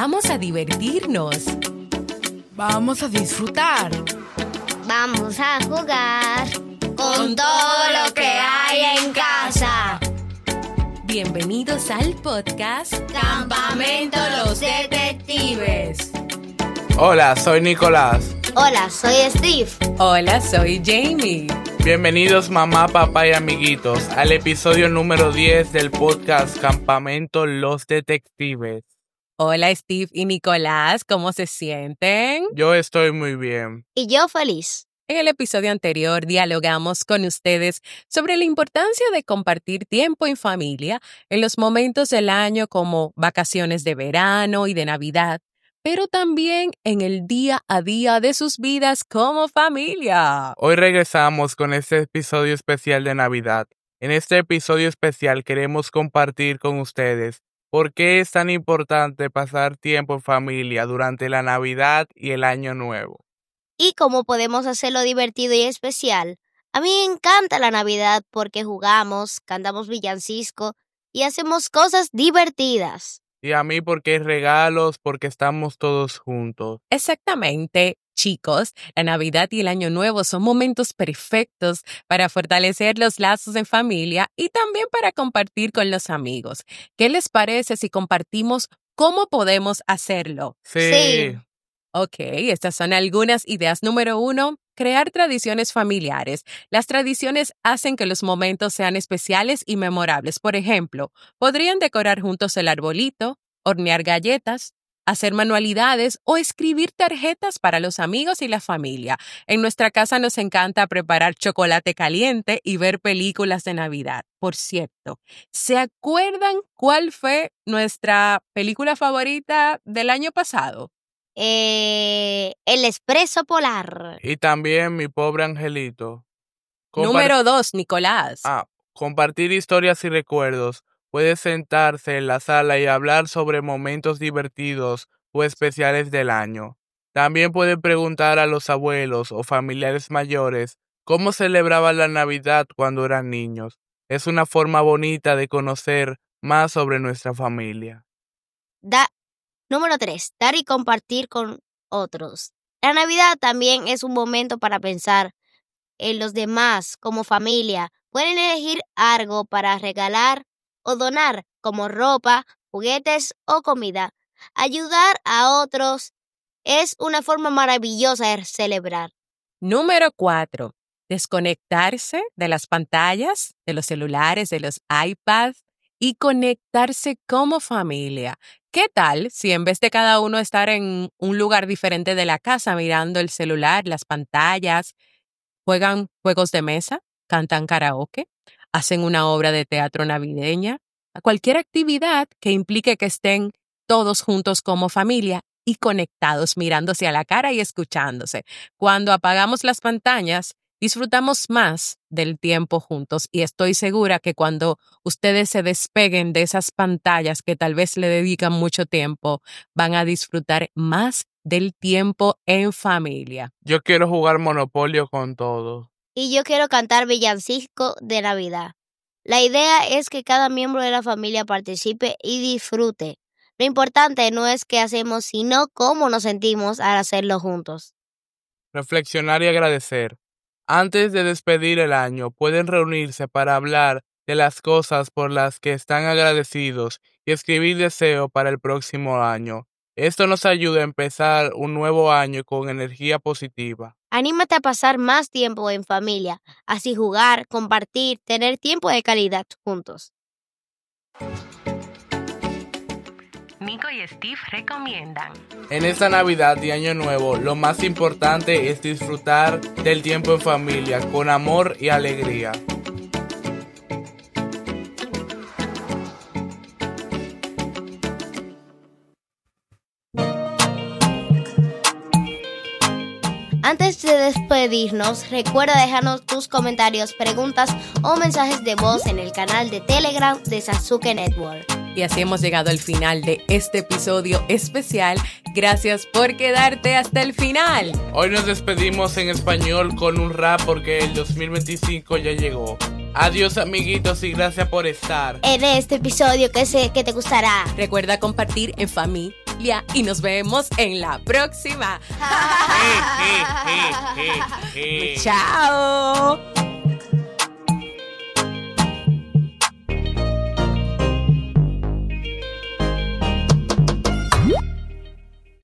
Vamos a divertirnos. Vamos a disfrutar. Vamos a jugar con todo lo que hay en casa. Bienvenidos al podcast Campamento Los Detectives. Hola, soy Nicolás. Hola, soy Steve. Hola, soy Jamie. Bienvenidos mamá, papá y amiguitos al episodio número 10 del podcast Campamento Los Detectives. Hola, Steve y Nicolás, ¿cómo se sienten? Yo estoy muy bien. Y yo feliz. En el episodio anterior dialogamos con ustedes sobre la importancia de compartir tiempo en familia en los momentos del año como vacaciones de verano y de Navidad, pero también en el día a día de sus vidas como familia. Hoy regresamos con este episodio especial de Navidad. En este episodio especial queremos compartir con ustedes por qué es tan importante pasar tiempo en familia durante la Navidad y el Año Nuevo. Y cómo podemos hacerlo divertido y especial. A mí me encanta la Navidad porque jugamos, cantamos villancico y hacemos cosas divertidas. Y a mí porque hay regalos, porque estamos todos juntos. Exactamente, chicos, la Navidad y el Año Nuevo son momentos perfectos para fortalecer los lazos en familia y también para compartir con los amigos. ¿Qué les parece si compartimos cómo podemos hacerlo? Sí. Ok, estas son algunas ideas. Número 1, crear tradiciones familiares. Las tradiciones hacen que los momentos sean especiales y memorables. Por ejemplo, podrían decorar juntos el arbolito, hornear galletas, hacer manualidades o escribir tarjetas para los amigos y la familia. En nuestra casa nos encanta preparar chocolate caliente y ver películas de Navidad. Por cierto, ¿se acuerdan cuál fue nuestra película favorita del año pasado? El Expreso Polar. Y también mi pobre angelito. Número 2, Nicolás. Compartir historias y recuerdos. Puede sentarse en la sala y hablar sobre momentos divertidos o especiales del año. También puede preguntar a los abuelos o familiares mayores cómo celebraban la Navidad cuando eran niños. Es una forma bonita de conocer más sobre nuestra familia. Número 3. Dar y compartir con otros. La Navidad también es un momento para pensar en los demás como familia. Pueden elegir algo para regalar o donar, como ropa, juguetes o comida. Ayudar a otros es una forma maravillosa de celebrar. Número 4. Desconectarse de las pantallas, de los celulares, de los iPads y conectarse como familia. ¿Qué tal si en vez de cada uno estar en un lugar diferente de la casa mirando el celular, las pantallas, juegan juegos de mesa, cantan karaoke, hacen una obra de teatro navideña, cualquier actividad que implique que estén todos juntos como familia y conectados, mirándose a la cara y escuchándose? Cuando apagamos las pantallas, disfrutamos más del tiempo juntos y estoy segura que cuando ustedes se despeguen de esas pantallas que tal vez le dedican mucho tiempo, van a disfrutar más del tiempo en familia. Yo quiero jugar Monopolio con todos. Y yo quiero cantar villancico de Navidad. La idea es que cada miembro de la familia participe y disfrute. Lo importante no es qué hacemos, sino cómo nos sentimos al hacerlo juntos. Reflexionar y agradecer. Antes de despedir el año, pueden reunirse para hablar de las cosas por las que están agradecidos y escribir deseo para el próximo año. Esto nos ayuda a empezar un nuevo año con energía positiva. Anímate a pasar más tiempo en familia, así jugar, compartir, tener tiempo de calidad juntos. Nico y Steve recomiendan. En esta Navidad y Año Nuevo, lo más importante es disfrutar del tiempo en familia con amor y alegría. Antes de despedirnos, recuerda dejarnos tus comentarios, preguntas o mensajes de voz en el canal de Telegram de Sasuke Network. Y así hemos llegado al final de este episodio especial. Gracias por quedarte hasta el final. Hoy nos despedimos en español con un rap porque el 2025 ya llegó. Adiós amiguitos y gracias por estar en este episodio que sé que te gustará. Recuerda compartir en familia. familia y nos vemos en la próxima. ¡Chao!